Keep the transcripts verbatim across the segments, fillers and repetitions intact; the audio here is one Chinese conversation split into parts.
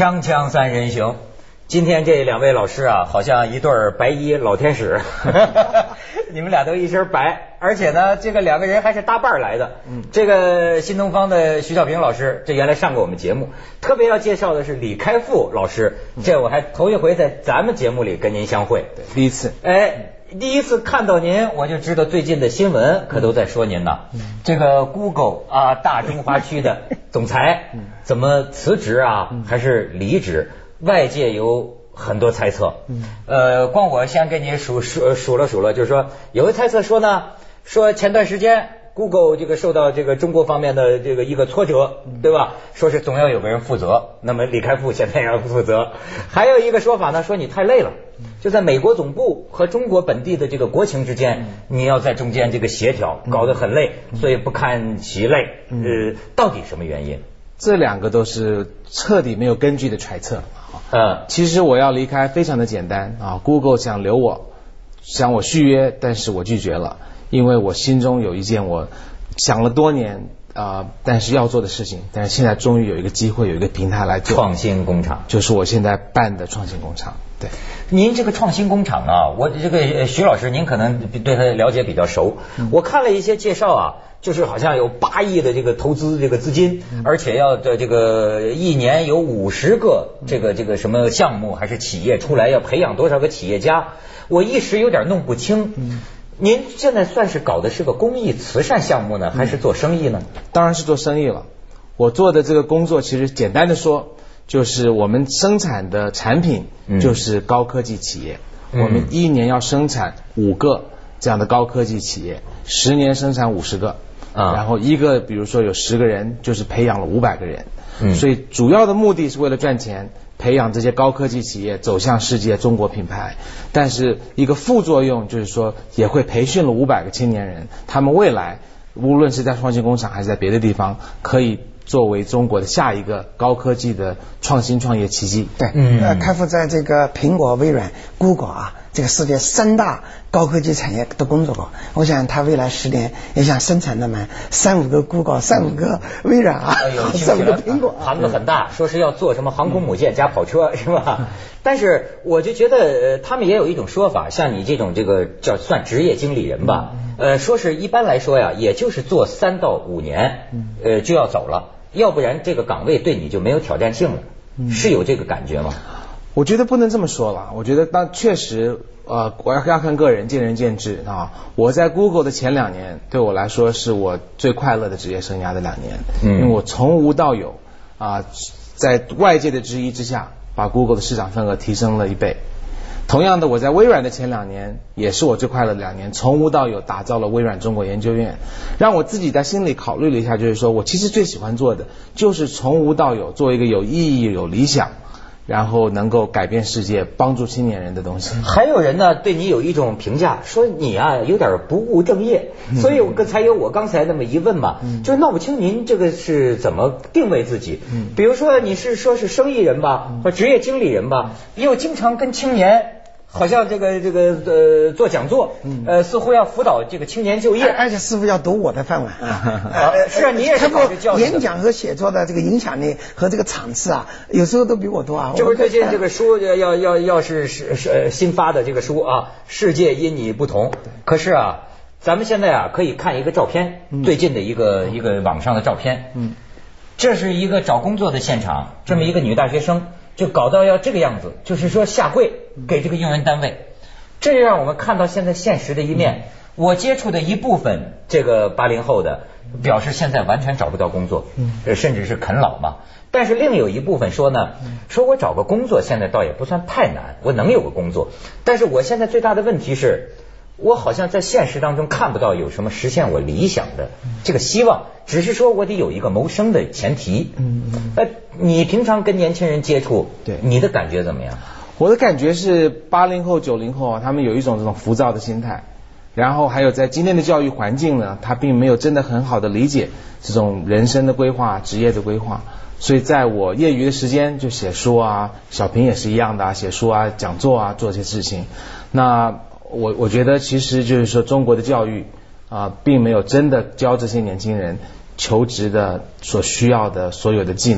锵锵三人行，今天这两位老师啊，好像一对白衣老天使，你们俩都一身白，而且呢，这个两个人还是搭伴来的。嗯，这个新东方的徐小平老师，这原来上过我们节目，特别要介绍的是李开复老师，这我还头一回在咱们节目里跟您相会， 对，第一次， 哎。第一次看到您，我就知道最近的新闻可都在说您呢。嗯、这个 Google 啊，大中华区的总裁怎么辞职啊，嗯、还是离职？外界有很多猜测。嗯、呃，光我先给你数数数了数了，就是说有个猜测说呢，说前段时间 Google 这个受到这个中国方面的这个一个挫折，对吧？说是总要有个人负责，那么李开复现在也要负责。还有一个说法呢，说你太累了。就在美国总部和中国本地的这个国情之间，你要在中间这个协调，搞得很累，所以不堪其累。呃，到底什么原因？ 这两个都是彻底没有根据的揣测。 嗯， 其实我要离开非常的简单啊 ，Google 想留我，想我续约，但是我拒绝了，因为我心中有一件我想了多年啊、呃，但是要做的事情，但是现在终于有一个机会，有一个平台来做。 创新工厂就是我现在办的创新工厂。对， 您这个创新工厂啊，我这个徐老师您可能对他了解比较熟，嗯、我看了一些介绍啊，就是好像有八亿的这个投资这个资金，嗯、而且要的这个一年有五十个这个这个什么项目还是企业出来，要培养多少个企业家，我一时有点弄不清。嗯，您现在算是搞的是个公益慈善项目呢，还是做生意呢？ 嗯、当然是做生意了。我做的这个工作，其实简单的说，就是我们生产的产品就是高科技企业。嗯、我们一年要生产五个这样的高科技企业，十年生产五十个。啊、然后一个比如说有十个人，就是培养了五百个人。嗯、所以主要的目的是为了赚钱，培养这些高科技企业走向世界中国品牌。但是一个副作用就是说，也会培训了五百个青年人，他们未来无论是在创新工厂还是在别的地方，可以作为中国的下一个高科技的创新创业奇迹。 对，嗯，呃，开复在这个苹果、微软、Google 啊，这个世界三大高科技产业都工作过。我想他未来十年也想生产那么三五个 Google、三五个微软啊， 哎呦， 三五个苹果、 啊，谈的很大，说是要做什么航空母舰加跑车，是吧？但是我就觉得，呃，他们也有一种说法，像你这种这个叫算职业经理人吧，呃，说是一般来说呀，也就是做三到五年，呃，就要走了。要不然这个岗位对你就没有挑战性了，嗯、是有这个感觉吗？ 我觉得不能这么说了。我觉得当确实，呃，我要要看个人，见仁见智啊。我在 Google 的前两年，对我来说是我最快乐的职业生涯的两年，嗯、因为我从无到有啊，在外界的质疑之下，把 Google 的市场份额提升了一倍。同样的，我在微软的前两年也是我最快乐的两年，从无到有打造了微软中国研究院，让我自己在心里考虑了一下，就是说我其实最喜欢做的就是从无到有，做一个有意义、有理想，然后能够改变世界、帮助青年人的东西。 还有人呢对你有一种评价，说你啊有点不务正业，嗯、所以我才有我刚才那么一问嘛，嗯、就是闹不清您这个是怎么定位自己。嗯、比如说你是说是生意人吧，嗯、或职业经理人吧，又经常跟青年。好像这个这个呃做讲座，呃似乎要辅导这个青年就业， 而且似乎要夺我的饭碗啊！是啊，你也是搞这教育的。 演讲和写作的这个影响力和这个场次啊，有时候都比我多啊。 这不是最近这个书要要要要是是是新发的这个书啊，世界因你不同。可是啊，咱们现在啊可以看一个照片，最近的一个一个网上的照片，嗯，这是一个找工作的现场，这么一个女大学生。就搞到要这个样子，就是说下跪给这个用人单位，这让我们看到现在现实的一面。我接触的一部分这个八零后的表示现在完全找不到工作，甚至是啃老嘛。但是另有一部分说呢，说我找个工作现在倒也不算太难，我能有个工作，但是我现在最大的问题是，我好像在现实当中看不到有什么实现我理想的这个希望，只是说我得有一个谋生的前提。嗯嗯。呃，你平常跟年轻人接触，对你的感觉怎么样？ 我的感觉是八零后、九零后啊，他们有一种这种浮躁的心态，然后还有在今天的教育环境呢，他并没有真的很好的理解这种人生的规划、职业的规划。所以在我业余的时间就写书啊，小平也是一样的啊，写书啊、讲座啊，做这些事情。那我我觉得其实就是说中国的教育啊、呃，并没有真的教这些年轻人求职的所需要的所有的技能。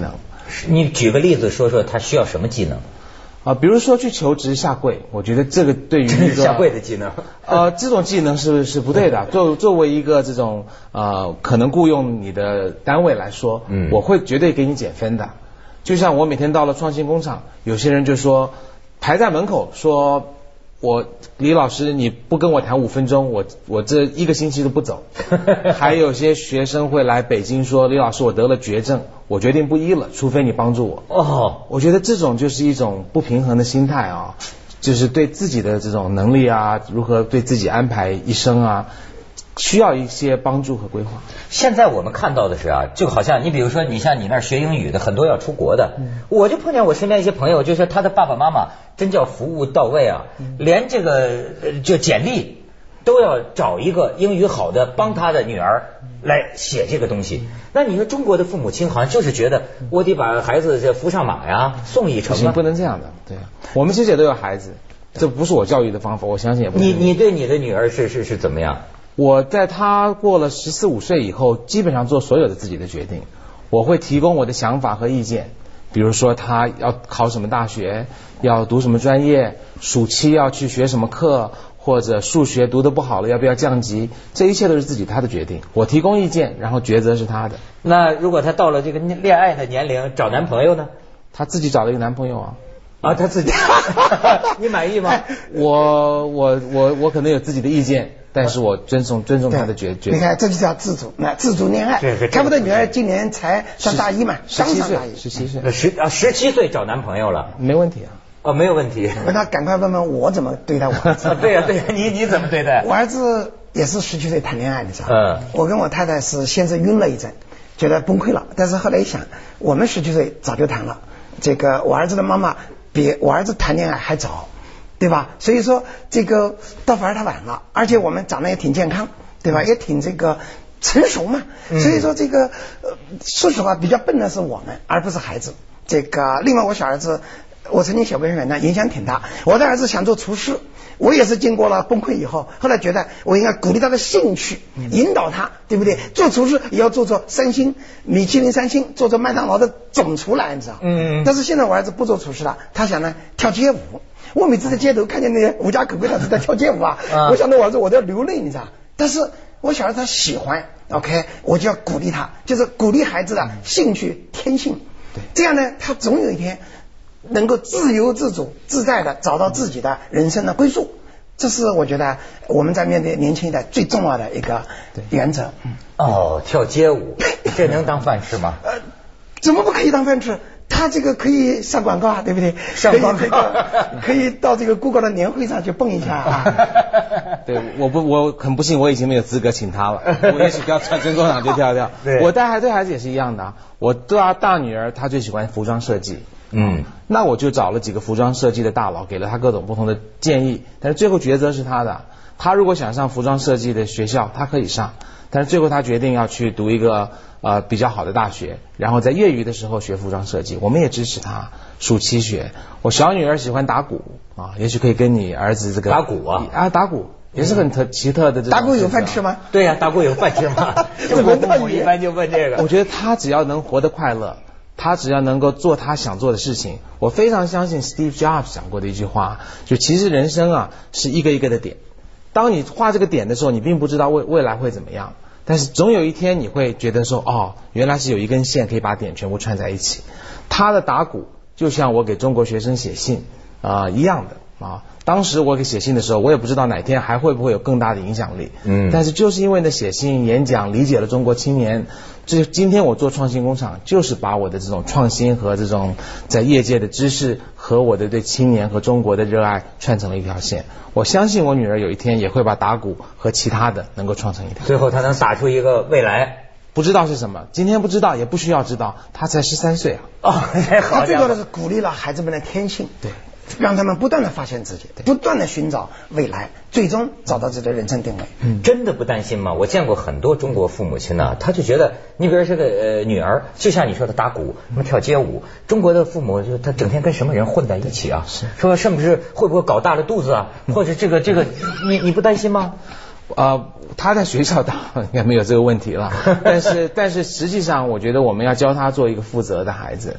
你举个例子说说他需要什么技能？ 啊，比如说去求职下跪，我觉得这个对于一个下跪的技能， 呃，这种技能是是不对的。作作为一个这种呃可能雇佣你的单位来说，嗯，我会绝对给你减分的。就像我每天到了创新工厂，有些人就说排在门口说，我李老师你不跟我谈五分钟，我我这一个星期都不走。还有些学生会来北京说，李老师我得了绝症，我决定不医了，除非你帮助我。哦，我觉得这种就是一种不平衡的心态啊，就是对自己的这种能力啊，如何对自己安排一生啊，需要一些帮助和规划。 现在我们看到的是啊，就好像你比如说你像你那儿学英语的很多要出国的，嗯、我就碰见我身边一些朋友，就说他的爸爸妈妈真叫服务到位啊，嗯、连这个就简历都要找一个英语好的帮他的女儿来写这个东西。那你说中国的父母亲好像就是觉得我得把孩子这扶上马呀，送一程啊， 不能这样的。对，我们其实也都有孩子，这不是我教育的方法，我相信也不是。 你你对你的女儿是是是怎么样？ 我在她过了十四五岁以后，基本上做所有的自己的决定，我会提供我的想法和意见。比如说她要考什么大学，要读什么专业，暑期要去学什么课，或者数学读得不好了要不要降级，这一切都是自己她的决定，我提供意见，然后抉择是她的。 那如果她到了这个恋爱的年龄，找男朋友呢？ 她自己找了一个男朋友啊。 啊，她自己你满意吗？ 我我我我可能有自己的意见，但是我尊重尊重她的决决定。 你看，这就叫自主，那自主恋爱。看不得女儿今年才上大一嘛，刚上大一， 十七岁， 十啊十七岁找男朋友了， 没问题啊。 哦，没有问题。 那他赶快问问我怎么对待我儿子。 对呀、啊、对呀、啊，你你怎么对待？ 我儿子也是十七岁谈恋爱，你知道吗？ 嗯。 我跟我太太是先是晕了一阵，觉得崩溃了，但是后来一想，我们十七岁早就谈了，这个我儿子的妈妈比我儿子谈恋爱还早，对吧？所以说这个倒反而他晚了，而且我们长得也挺健康，对吧？也挺这个成熟嘛。所以说这个呃，说实话比较笨的是我们，而不是孩子。这个另外我小儿子。我曾经写过一篇文章，影响挺大。我的儿子想做厨师，我也是经过了崩溃以后，后来觉得我应该鼓励他的兴趣，引导他，对不对？做厨师也要做做三星、米其林三星，做做麦当劳的总厨来，你知道？嗯。但是现在我儿子不做厨师了，他想呢跳街舞。我每次在街头看见那些无家可归的在跳街舞啊，啊我想到我儿子我都要流泪，你知道？但是我小儿子他喜欢 ，OK， 我就要鼓励他，就是鼓励孩子的兴趣、天性。对。这样呢，他总有一天。能够自由自主自在的找到自己的人生的归宿，这是我觉得我们在面对年轻一代最重要的一个原则。 哦，跳街舞，这能当饭吃吗？呃， 怎么不可以当饭吃？他这个可以上广告啊，对不对？ 上广告可以到这个 Google 的年会上去蹦一下啊。 对，我不，我很不幸，我已经没有资格请他了。我也许不要穿真工厂去跳跳。对，我带孩对孩子也是一样的。我大大女儿她最喜欢服装设计。嗯，那我就找了几个服装设计的大佬，给了他各种不同的建议，但是最后抉择是他的。他如果想上服装设计的学校，他可以上，但是最后他决定要去读一个呃比较好的大学，然后在业余的时候学服装设计，我们也支持他暑期学。我小女儿喜欢打鼓啊，也许可以跟你儿子这个打鼓啊啊打鼓也是很特奇特的这种。 打鼓有饭吃吗？ 对呀、啊，打鼓有饭吃吗？中国父母一般就问这个。 我觉得他只要能活得快乐。他只要能够做他想做的事情，我非常相信 Steve Jobs 讲过的一句话，就其实人生啊是一个一个的点，当你画这个点的时候，你并不知道未未来会怎么样，但是总有一天你会觉得说，哦，原来是有一根线可以把点全部串在一起。他的打鼓就像我给中国学生写信啊、呃、一样的啊。当时我给写信的时候，我也不知道哪天还会不会有更大的影响力。嗯，但是就是因为呢写信、演讲，理解了中国青年，这今天我做创新工厂，就是把我的这种创新和这种在业界的知识和我的对青年和中国的热爱串成了一条线。我相信我女儿有一天也会把打鼓和其他的能够创成一条线， 最后她能打出一个未来。 不知道是什么，今天不知道，也不需要知道，她才十三岁啊。 哦， 他最多的是鼓励了孩子们的天性。 对。 让他们不断的发现自己，不断的寻找未来，最终找到自己的人生定位。 嗯，真的不担心吗？我见过很多中国父母亲呢、啊，他就觉得，你比如这个呃女儿，就像你说的打鼓，什么跳街舞，中国的父母就他整天跟什么人混在一起啊？是说是不是会不会搞大了肚子啊？或者这个这个，你你不担心吗？ 呃，他在学校当然应该没有这个问题了，但是但是实际上，我觉得我们要教他做一个负责的孩子。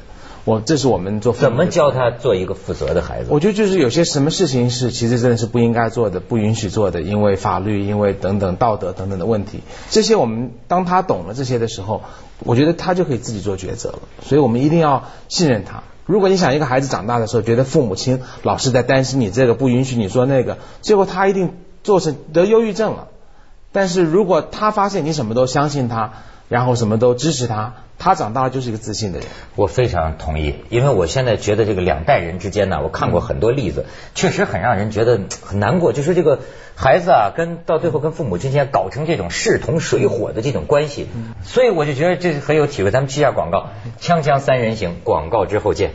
我这是我们做父母怎么教他做一个负责的孩子？ 我觉得就是有些什么事情是其实真的是不应该做的，不允许做的，因为法律，因为等等道德等等的问题，这些我们当他懂了这些的时候，我觉得他就可以自己做抉择了。所以我们一定要信任他。如果你想一个孩子长大的时候觉得父母亲老是在担心你这个，不允许你做那个，最后他一定做成得忧郁症了。但是如果他发现你什么都相信他，然后什么都支持他，他长大就是一个自信的人。 我非常同意，因为我现在觉得这个两代人之间呢，我看过很多例子，确实很让人觉得很难过，就是这个孩子啊，跟到最后跟父母之间搞成这种势同水火的这种关系，所以我就觉得这是很有体会。咱们接下广告，锵锵三人行，广告之后见。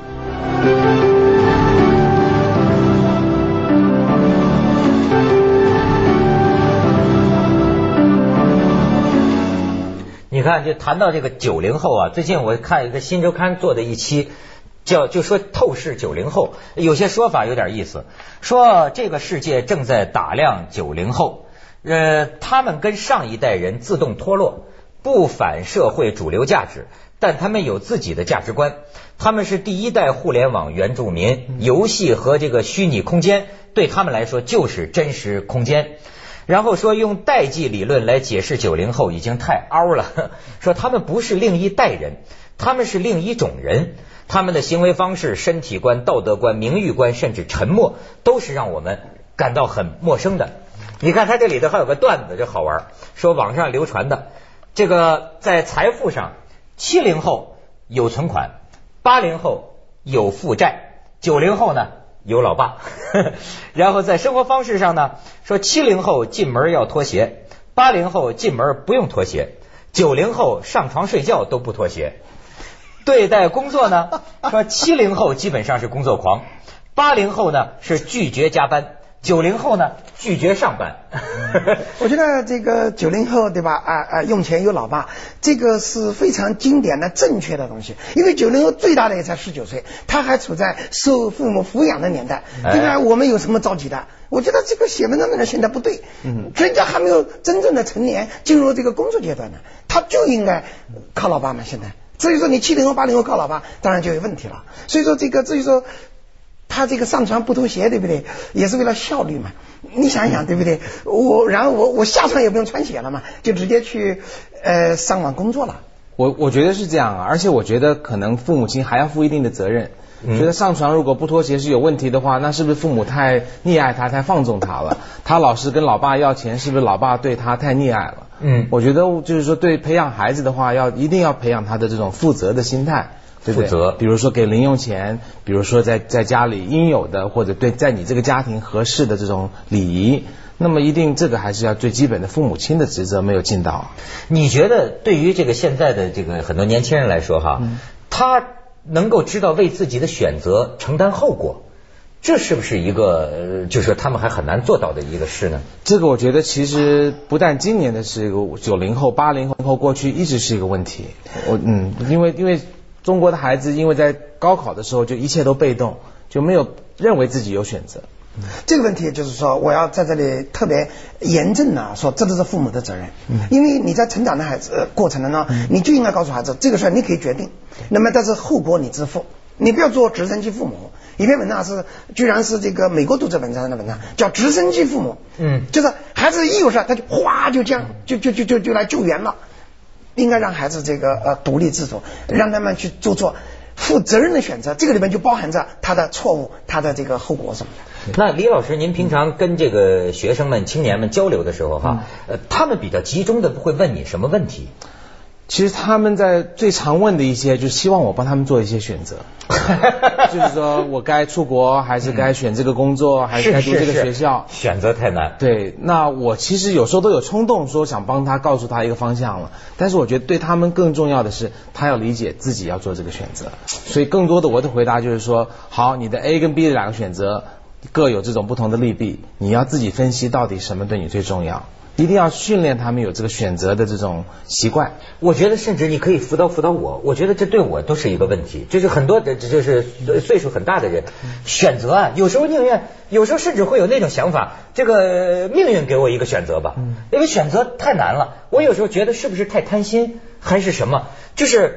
你看，就谈到这个九零后啊，最近我看一个新周刊做的一期，叫就说透视九零后，有些说法有点意思，说这个世界正在打量九零后，呃，他们跟上一代人自动脱落，不反社会主流价值，但他们有自己的价值观，他们是第一代互联网原住民，游戏和这个虚拟空间对他们来说就是真实空间。然后说用代际理论来解释九零后已经太凹了，说他们不是另一代人，他们是另一种人，他们的行为方式、身体观、道德观、名誉观，甚至沉默，都是让我们感到很陌生的。你看他这里头还有个段子，这好玩，说网上流传的这个在财富上，七零后有存款，八零后有负债，九零后呢有老爸。然后在生活方式上呢，说七零后进门要脱鞋，八零后进门不用脱鞋，九零后上床睡觉都不脱鞋。对待工作呢，说七零后基本上是工作狂，八零后呢是拒绝加班，九零后呢拒绝上班。 我觉得这个九零后对吧啊啊，用钱有老爸，这个是非常经典的正确的东西。因为九零后最大的也才十九岁，他还处在受父母抚养的年代，对吧？我们有什么着急的？我觉得这个写文章的人现在不对，嗯，人家还没有真正的成年，进入这个工作阶段呢，他就应该靠老爸嘛。现在，至于说你七零后、八零后靠老爸，当然就有问题了。所以说这个，至于说他这个上床不脱鞋，对不对？也是为了效率嘛。你想一想，对不对？我然后我我下床也不用穿鞋了嘛，就直接去呃上网工作了。 我我觉得是这样啊，而且我觉得可能父母亲还要负一定的责任。 嗯、 觉得上床如果不脱鞋是有问题的话，那是不是父母太溺爱他，太放纵他了？他老是跟老爸要钱，是不是老爸对他太溺爱了？嗯，我觉得就是说，对培养孩子的话，要一定要培养他的这种负责的心态。对不对？负责，比如说给零用钱，比如说在在家里应有的，或者对在你这个家庭合适的这种礼仪，那么一定这个还是要最基本的父母亲的职责没有尽到。 你觉得对于这个现在的这个很多年轻人来说哈，嗯、他能够知道为自己的选择承担后果，这是不是一个就是说他们还很难做到的一个事呢？ 这个我觉得其实不但今年的是一个九零后、八零后，过去一直是一个问题。我嗯，因为因为。中国的孩子因为在高考的时候就一切都被动，就没有认为自己有选择。 这个问题就是说，我要在这里特别严正啊，说这都是父母的责任。嗯、因为你在成长的孩子、呃、过程当中，嗯、你就应该告诉孩子，这个事儿你可以决定，那么但是后果你自负，你不要做直升机父母。一篇文章是，居然是这个美国读者文章的文章，叫直升机父母。嗯，就是孩子一有事他就哗就这样就就就就就来救援了。应该让孩子这个呃独立自主，让他们去做做负责任的选择，这个里面就包含着他的错误，他的这个后果什么的。 那李老师，您平常跟这个学生们、青年们交流的时候哈，呃，他们比较集中的会问你什么问题？ 其实他们在最常问的一些，就是希望我帮他们做一些选择，就是说我该出国还是该选这个工作，嗯、还是该读这个学校， 是是是选择太难。 对，那我其实有时候都有冲动说想帮他告诉他一个方向了，但是我觉得对他们更重要的是他要理解自己要做这个选择，所以更多的我的回答就是说，好，你的 A 跟 B 的两个选择各有这种不同的利弊，你要自己分析到底什么对你最重要。一定要训练他们有这个选择的这种习惯。 我觉得甚至你可以辅导辅导我，我觉得这对我都是一个问题。就是很多的就是岁数很大的人选择啊，有时候宁愿，有时候甚至会有那种想法，这个命运给我一个选择吧，因为选择太难了。我有时候觉得是不是太贪心还是什么，就是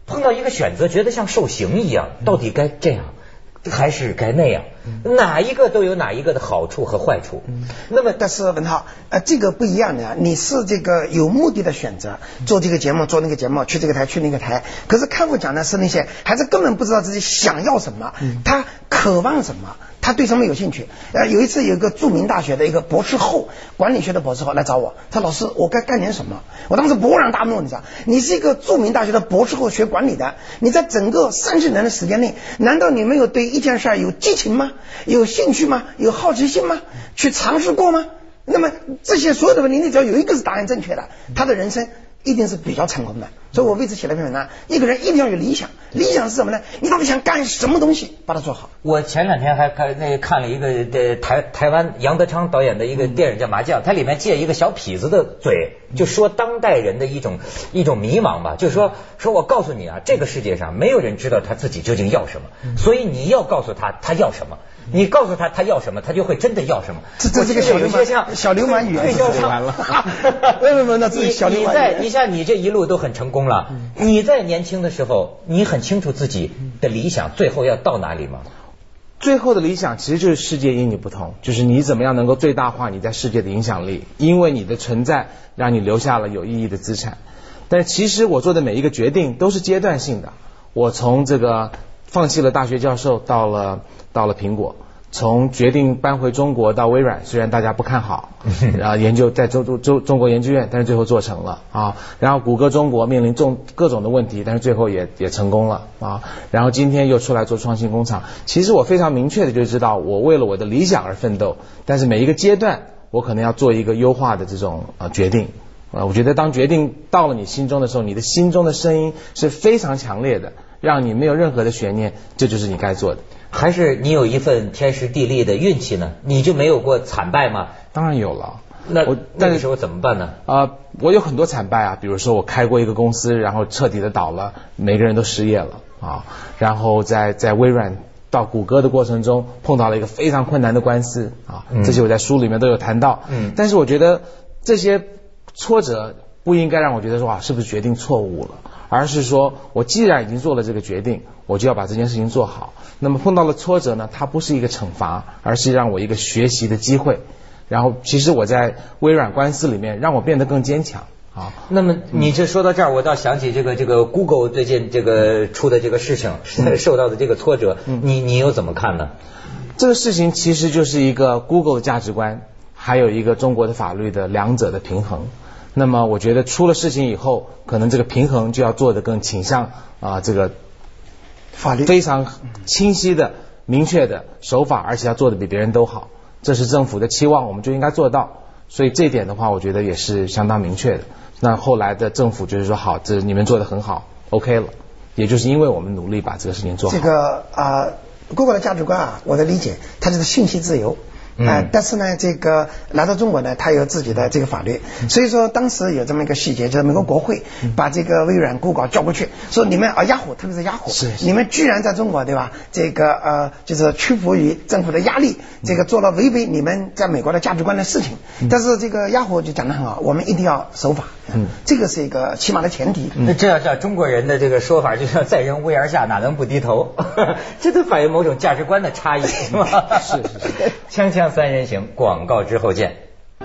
碰到一个选择，觉得像受刑一样，到底该这样还是该那样？哪一个都有哪一个的好处和坏处。 那么，但是文浩，呃，这个不一样的，你是这个有目的的选择，做这个节目，做那个节目，去这个台，去那个台。可是看护讲的是那些孩子根本不知道自己想要什么，他渴望什么，他对什么有兴趣。呃，有一次有一个著名大学的一个博士后，管理学的博士后来找我，他老师，我该干点什么？我当时勃然大怒，你知道，你是一个著名大学的博士后，学管理的，你在整个三十年的时间内，难道你没有对一件事有激情吗？有兴趣吗？有好奇心吗？去尝试过吗？那么这些所有的问题，你只要有一个是答案正确的，他的人生一定是比较成功的。所以我为此写了篇文章，一个人一定要有理想，理想是什么呢？你到底想干什么东西，把它做好。 我前两天还看那看了一个的台台湾杨德昌导演的一个电影叫《麻将》，它里面借一个小痞子的嘴，就说当代人的一种一种迷茫吧，就是说说我告诉你啊，这个世界上没有人知道他自己究竟要什么，所以你要告诉他他要什么。你告诉他他要什么，他就会真的要什么。 这这这个小流氓像小流氓语言就完了。为什么呢？自己小流氓。 你在你像你这一路都很成功了，你在年轻的时候，你很清楚自己的理想最后要到哪里吗？ 最后的理想其实就是世界因你不同，就是你怎么样能够最大化你在世界的影响力，因为你的存在让你留下了有意义的资产。但是其实我做的每一个决定都是阶段性的，我从这个放弃了大学教授到了到了苹果，从决定搬回中国到微软，虽然大家不看好，然后研究在中中中国研究院，但是最后做成了啊。然后谷歌中国面临众各种的问题，但是最后也也成功了啊。然后今天又出来做创新工厂。其实我非常明确的就知道，我为了我的理想而奋斗，但是每一个阶段我可能要做一个优化的这种呃决定。呃，我觉得当决定到了你心中的时候，你的心中的声音是非常强烈的，让你没有任何的悬念，这就是你该做的。 还是你有一份天时地利的运气呢？你就没有过惨败吗？ 当然有了。 那我那个时候怎么办呢？ 啊、呃，我有很多惨败啊，比如说我开过一个公司，然后彻底的倒了，每个人都失业了啊。然后在在微软到谷歌的过程中，碰到了一个非常困难的官司啊，嗯、这些我在书里面都有谈到。嗯，但是我觉得这些挫折不应该让我觉得说啊，是不是决定错误了？而是说我既然已经做了这个决定，我就要把这件事情做好。那么碰到了挫折呢，它不是一个惩罚，而是让我一个学习的机会。然后其实我在微软官司里面让我变得更坚强啊。 那么你这说到这儿，我倒想起这个这个 Google 最近这个出的这个事情，嗯、受到的这个挫折，嗯、你你又怎么看呢？ 这个事情其实就是一个 Google 的价值观，还有一个中国的法律的两者的平衡。那么我觉得出了事情以后，可能这个平衡就要做得更倾向啊、呃、这个法律非常清晰的、明确的手法，而且要做得比别人都好，这是政府的期望，我们就应该做到。所以这一点的话，我觉得也是相当明确的。那后来的政府就是说，好，这你们做得很好 ，OK 了。也就是因为我们努力把这个事情做好。 这个啊、呃、，Google 的价值观啊，我的理解，它就是信息自由。啊、呃，但是呢，这个来到中国呢，它有自己的这个法律，所以说当时有这么一个细节，就是美国国会把这个微软、Google 叫过去，说你们啊，雅虎，特别是雅虎， 是是你们居然在中国对吧？这个呃，就是屈服于政府的压力，这个做了违背你们在美国的价值观的事情。嗯、但是这个雅虎就讲得很好，我们一定要守法，嗯，这个是一个起码的前提。 那、嗯、这要叫中国人的这个说法，就像在人屋檐下，哪能不低头？这都反映某种价值观的差异，是吗？ 是是是。 锵锵三人行，广告之后见。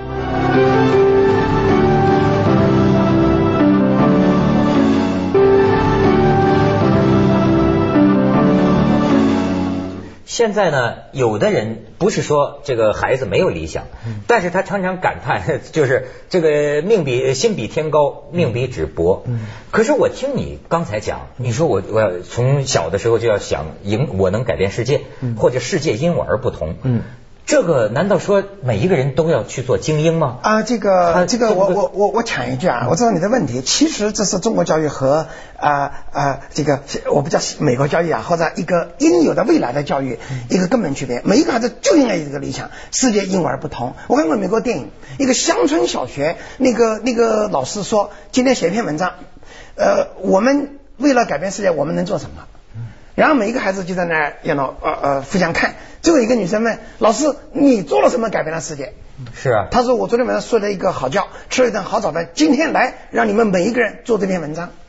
现在呢，有的人不是说这个孩子没有理想，但是他常常感叹，就是这个命比心比天高，命比纸薄。可是我听你刚才讲，你说我我要从小的时候就要想赢，我能改变世界，或者世界因我而不同。嗯。这个难道说每一个人都要去做精英吗？ 啊，这个这个我我我我抢一句啊，我知道你的问题，其实这是中国教育和啊啊这个我不叫美国教育啊，或者一个应有的未来的教育一个根本区别。每一个孩子就应该有这个理想，世界因我而不同。我看过美国电影，一个乡村小学，那个那个老师说，今天写一篇文章，呃，我们为了改变世界，我们能做什么？然后每一个孩子就在那儿，要呃呃互相看。最后一个女生问老师：“你做了什么改变了世界？” 是啊， 他说：“我昨天晚上睡了一个好觉，吃了一顿好早饭，今天来让你们每一个人做这篇文章。”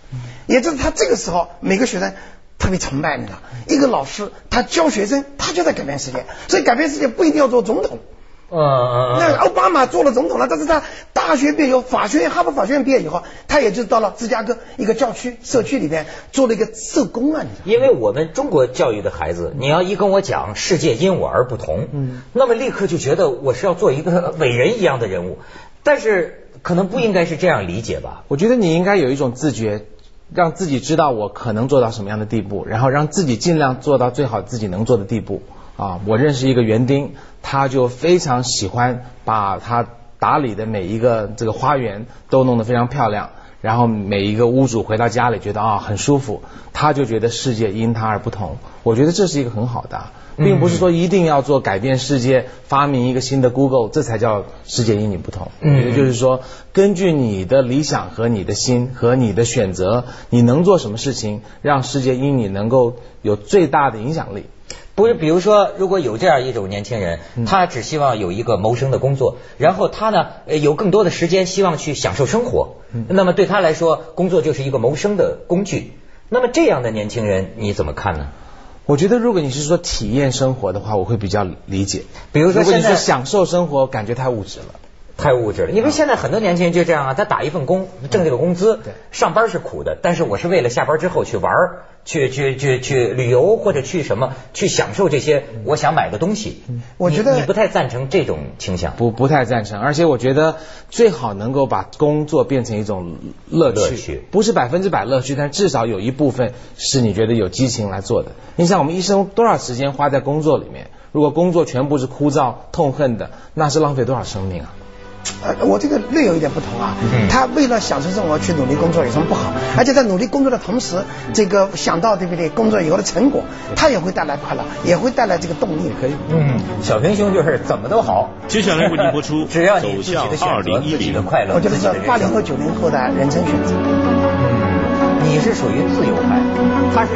也就是他这个时候每个学生特别崇拜你的一个老师，他教学生，他就在改变世界。所以改变世界不一定要做总统。 嗯嗯。 那奥巴马做了总统了，但是他大学毕业以后，法学院哈佛法学院毕业以后，他也就到了芝加哥一个教区社区里边做了一个社工啊。你因为我们中国教育的孩子，你要一跟我讲世界因我而不同，嗯，那么立刻就觉得我是要做一个伟人一样的人物，但是可能不应该是这样理解吧？ 我觉得你应该有一种自觉。让自己知道我可能做到什么样的地步，然后让自己尽量做到最好自己能做的地步啊！我认识一个园丁，他就非常喜欢把他打理的每一个这个花园都弄得非常漂亮，然后每一个屋主回到家里觉得啊很舒服，他就觉得世界因他而不同。我觉得这是一个很好的，并不是说一定要做改变世界，发明一个新的 Google， 这才叫世界因你不同。也就是说，根据你的理想和你的心和你的选择，你能做什么事情，让世界因你能够有最大的影响力。 不是，比如说，如果有这样一种年轻人，他只希望有一个谋生的工作，然后他呢有更多的时间，希望去享受生活，那么对他来说，工作就是一个谋生的工具。那么这样的年轻人，你怎么看呢？ 我觉得如果你是说体验生活的话，我会比较理解。 比如说如果你说享受生活，感觉太物质了。 太物质了，因为现在很多年轻人就这样啊，他打一份工挣这个工资， 对， 上班是苦的，但是我是为了下班之后去玩，去去去去旅游或者去什么，去享受这些我想买的东西。 我觉得你不太赞成这种倾向。 不不太赞成，而且我觉得最好能够把工作变成一种乐趣， 乐趣不是百分之百乐趣，但至少有一部分是你觉得有激情来做的。你想我们一生多少时间花在工作里面，如果工作全部是枯燥痛恨的，那是浪费多少生命啊。 呃，我这个略有一点不同啊。嗯、他为了享受生活去努力工作有什么不好？而且在努力工作的同时，这个想到对不对？工作以后的成果，他也会带来快乐，也会带来这个动力。可以。 嗯，小平兄就是怎么都好。 接下来为您播出只要你自己的选择，自己的快乐。 我觉得是八零后、九零后的人生选择。 嗯，你是属于自由派，他是。